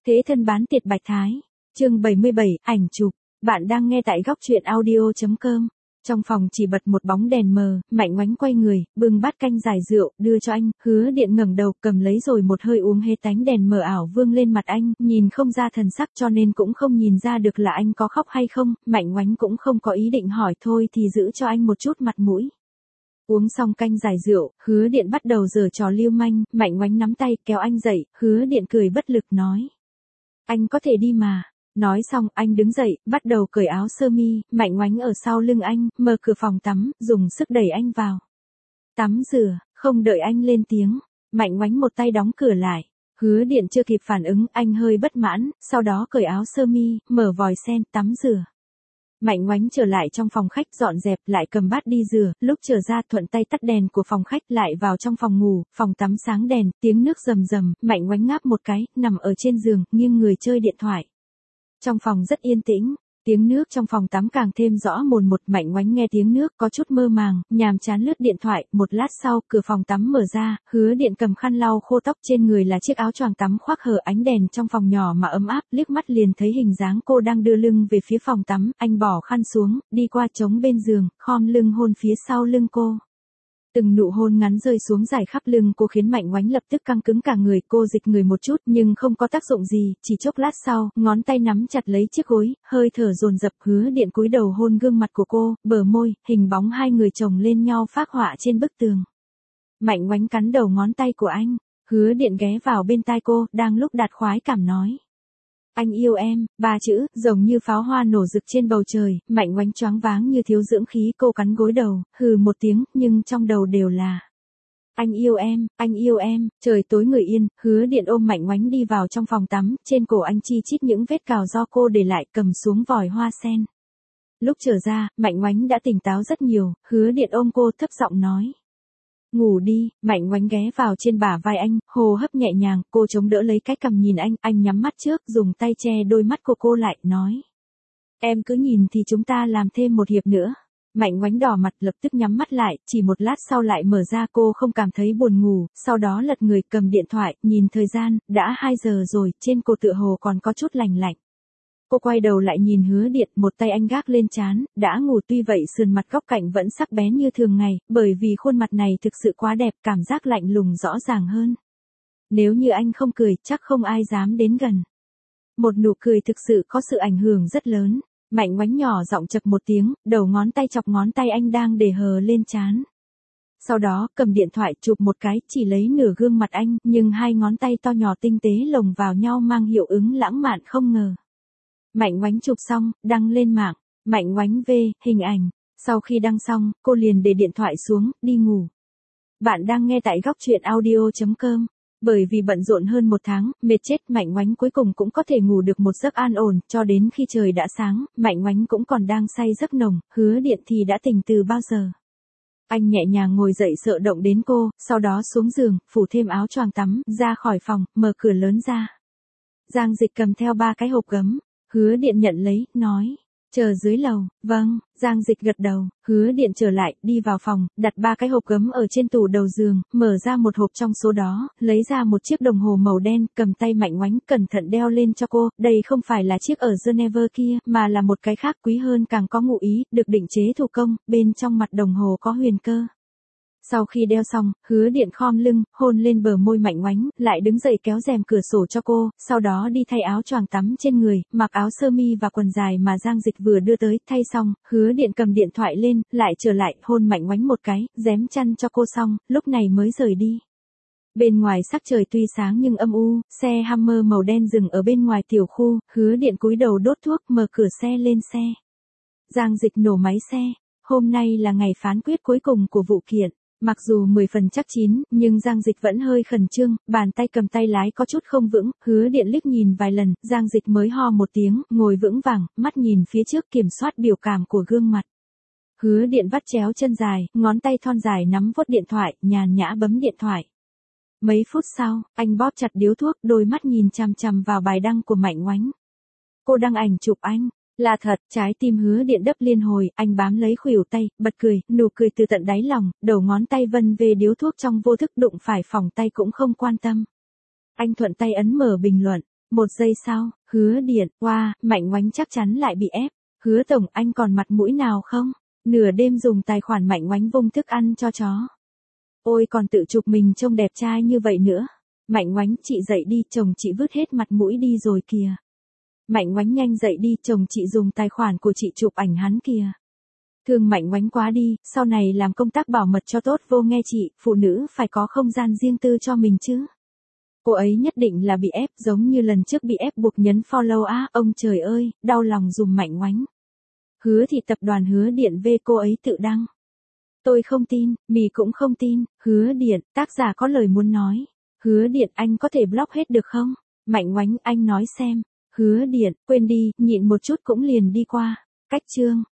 Thế thân bán tiệt Bạch Thái. Chương 77, ảnh chụp. Bạn đang nghe tại góc truyện audio.com. Trong phòng chỉ bật một bóng đèn mờ, Mạnh Oánh quay người, bưng bát canh giải rượu, đưa cho anh, Hứa Điện ngẩng đầu, cầm lấy rồi một hơi uống hết, ánh đèn mờ ảo vương lên mặt anh, nhìn không ra thần sắc cho nên cũng không nhìn ra được là anh có khóc hay không, Mạnh Oánh cũng không có ý định hỏi, thôi thì giữ cho anh một chút mặt mũi. Uống xong canh giải rượu, Hứa Điện bắt đầu giở trò lưu manh, Mạnh Oánh nắm tay, kéo anh dậy, Hứa Điện cười bất lực nói. Anh có thể đi mà. Nói xong, anh đứng dậy, bắt đầu cởi áo sơ mi, Mạnh Oánh ở sau lưng anh, mở cửa phòng tắm, dùng sức đẩy anh vào. Tắm rửa, không đợi anh lên tiếng, Mạnh Oánh một tay đóng cửa lại. Hứa Điện chưa kịp phản ứng, anh hơi bất mãn, sau đó cởi áo sơ mi, mở vòi sen, tắm rửa. Mạnh Oánh trở lại trong phòng khách dọn dẹp, lại cầm bát đi rửa, lúc trở ra thuận tay tắt đèn của phòng khách, lại vào trong phòng ngủ, phòng tắm sáng đèn, tiếng nước rầm rầm, Mạnh Oánh ngáp một cái, nằm ở trên giường, nghiêng người chơi điện thoại. Trong phòng rất yên tĩnh, tiếng nước trong phòng tắm càng thêm rõ mồn một, Mạnh Oánh nghe tiếng nước có chút mơ màng, nhàm chán lướt điện thoại, một lát sau, cửa phòng tắm mở ra, Hứa Điện cầm khăn lau khô tóc, trên người là chiếc áo choàng tắm khoác hở, ánh đèn trong phòng nhỏ mà ấm áp, liếc mắt liền thấy hình dáng cô đang đưa lưng về phía phòng tắm, anh bỏ khăn xuống, đi qua trống bên giường, khom lưng hôn phía sau lưng cô. Từng nụ hôn ngắn rơi xuống dài khắp lưng cô khiến Mạnh Oánh lập tức căng cứng cả người, cô dịch người một chút nhưng không có tác dụng gì, chỉ chốc lát sau, ngón tay nắm chặt lấy chiếc gối, hơi thở dồn dập, Hứa Điện cúi đầu hôn gương mặt của cô, bờ môi, hình bóng hai người chồng lên nhau phác họa trên bức tường. Mạnh Oánh cắn đầu ngón tay của anh, Hứa Điện ghé vào bên tai cô, đang lúc đạt khoái cảm nói. Anh yêu em, ba chữ, giống như pháo hoa nổ rực trên bầu trời, Mạnh Oánh choáng váng như thiếu dưỡng khí, cô cắn gối đầu, hừ một tiếng, nhưng trong đầu đều là. Anh yêu em, trời tối người yên, Hứa Điện ôm Mạnh Oánh đi vào trong phòng tắm, trên cổ anh chi chít những vết cào do cô để lại, cầm xuống vòi hoa sen. Lúc trở ra, Mạnh Oánh đã tỉnh táo rất nhiều, Hứa Điện ôm cô thấp giọng nói. Ngủ đi, Mạnh Oánh ghé vào trên bả vai anh, hô hấp nhẹ nhàng, cô chống đỡ lấy cái cằm nhìn anh nhắm mắt trước, dùng tay che đôi mắt của cô lại, nói. Em cứ nhìn thì chúng ta làm thêm một hiệp nữa. Mạnh Oánh đỏ mặt lập tức nhắm mắt lại, chỉ một lát sau lại mở ra, cô không cảm thấy buồn ngủ, sau đó lật người cầm điện thoại, nhìn thời gian, đã 2 giờ rồi, trên cổ tựa hồ còn có chút lành lạnh. Cô quay đầu lại nhìn Hứa Điện, một tay anh gác lên trán, đã ngủ tuy vậy sườn mặt góc cạnh vẫn sắc bén như thường ngày, bởi vì khuôn mặt này thực sự quá đẹp, cảm giác lạnh lùng rõ ràng hơn. Nếu như anh không cười, chắc không ai dám đến gần. Một nụ cười thực sự có sự ảnh hưởng rất lớn. Mạnh Oánh nhỏ giọng chậc một tiếng, đầu ngón tay chọc ngón tay anh đang để hờ lên trán. Sau đó, cầm điện thoại chụp một cái, chỉ lấy nửa gương mặt anh, nhưng hai ngón tay to nhỏ tinh tế lồng vào nhau mang hiệu ứng lãng mạn không ngờ. Mạnh Oánh chụp xong, đăng lên mạng, Mạnh Oánh V, hình ảnh. Sau khi đăng xong, cô liền để điện thoại xuống, đi ngủ. Bạn đang nghe tại góc truyện audio.com. Bởi vì bận rộn hơn 1 tháng, mệt chết, Mạnh Oánh cuối cùng cũng có thể ngủ được một giấc an ổn, cho đến khi trời đã sáng, Mạnh Oánh cũng còn đang say giấc nồng, Hứa Điện thì đã tỉnh từ bao giờ. Anh nhẹ nhàng ngồi dậy sợ động đến cô, sau đó xuống giường, phủ thêm áo choàng tắm, ra khỏi phòng, mở cửa lớn ra. Giang Dịch cầm theo 3 cái hộp gấm, Hứa Điện nhận lấy, nói. Chờ dưới lầu, vâng, Giang Dịch gật đầu, Hứa Điện trở lại, đi vào phòng, đặt 3 cái hộp gấm ở trên tủ đầu giường, mở ra một hộp trong số đó, lấy ra một chiếc đồng hồ màu đen, cầm tay Mạnh Oánh, cẩn thận đeo lên cho cô, đây không phải là chiếc ở Geneva kia, mà là một cái khác quý hơn càng có ngụ ý, được định chế thủ công, bên trong mặt đồng hồ có huyền cơ. Sau khi đeo xong, Hứa Điện khom lưng, hôn lên bờ môi Mạnh Oánh, lại đứng dậy kéo rèm cửa sổ cho cô, sau đó đi thay áo choàng tắm trên người, mặc áo sơ mi và quần dài mà Giang Dịch vừa đưa tới, thay xong, Hứa Điện cầm điện thoại lên, lại trở lại, hôn Mạnh Oánh một cái, rém chăn cho cô xong, lúc này mới rời đi. Bên ngoài sắc trời tuy sáng nhưng âm u, xe Hummer màu đen dừng ở bên ngoài tiểu khu, Hứa Điện cúi đầu đốt thuốc, mở cửa xe lên xe. Giang Dịch nổ máy xe, hôm nay là ngày phán quyết cuối cùng của vụ kiện. Mặc dù 10 phần chắc chín, nhưng Giang Dịch vẫn hơi khẩn trương, bàn tay cầm tay lái có chút không vững, Hứa Điện liếc nhìn vài lần, Giang Dịch mới ho một tiếng, ngồi vững vàng, mắt nhìn phía trước kiểm soát biểu cảm của gương mặt. Hứa Điện vắt chéo chân dài, ngón tay thon dài nắm vuốt điện thoại, nhàn nhã bấm điện thoại. Mấy phút sau, anh bóp chặt điếu thuốc, đôi mắt nhìn chằm chằm vào bài đăng của Mạnh Oánh. Cô đăng ảnh chụp anh. Là thật, trái tim Hứa Điện đập liên hồi, anh bám lấy khuỷu tay, bật cười, nụ cười từ tận đáy lòng, đầu ngón tay vân về điếu thuốc trong vô thức, đụng phải phỏng tay cũng không quan tâm. Anh thuận tay ấn mở bình luận, 1 giây sau, Hứa Điện, wow, Mạnh Ngoánh chắc chắn lại bị ép. Hứa tổng, anh còn mặt mũi nào không? Nửa đêm dùng tài khoản Mạnh Ngoánh vung thức ăn cho chó. Ôi còn tự chụp mình trông đẹp trai như vậy nữa. Mạnh Ngoánh, chị dậy đi, chồng chị vứt hết mặt mũi đi rồi kìa. Mạnh Ngoánh nhanh dậy đi, chồng chị dùng tài khoản của chị chụp ảnh hắn kìa. Thương Mạnh Ngoánh quá đi, sau này làm công tác bảo mật cho tốt vô nghe chị, phụ nữ phải có không gian riêng tư cho mình chứ. Cô ấy nhất định là bị ép giống như lần trước bị ép buộc nhấn follow á, ông trời ơi, đau lòng dùm Mạnh Ngoánh. Hứa thì tập đoàn Hứa Điện về cô ấy tự đăng. Tôi không tin, mì cũng không tin, Hứa Điện, tác giả có lời muốn nói. Hứa Điện, anh có thể block hết được không? Mạnh Ngoánh, anh nói xem. Hứa Điện, quên đi, nhịn một chút cũng liền đi qua. Cách chương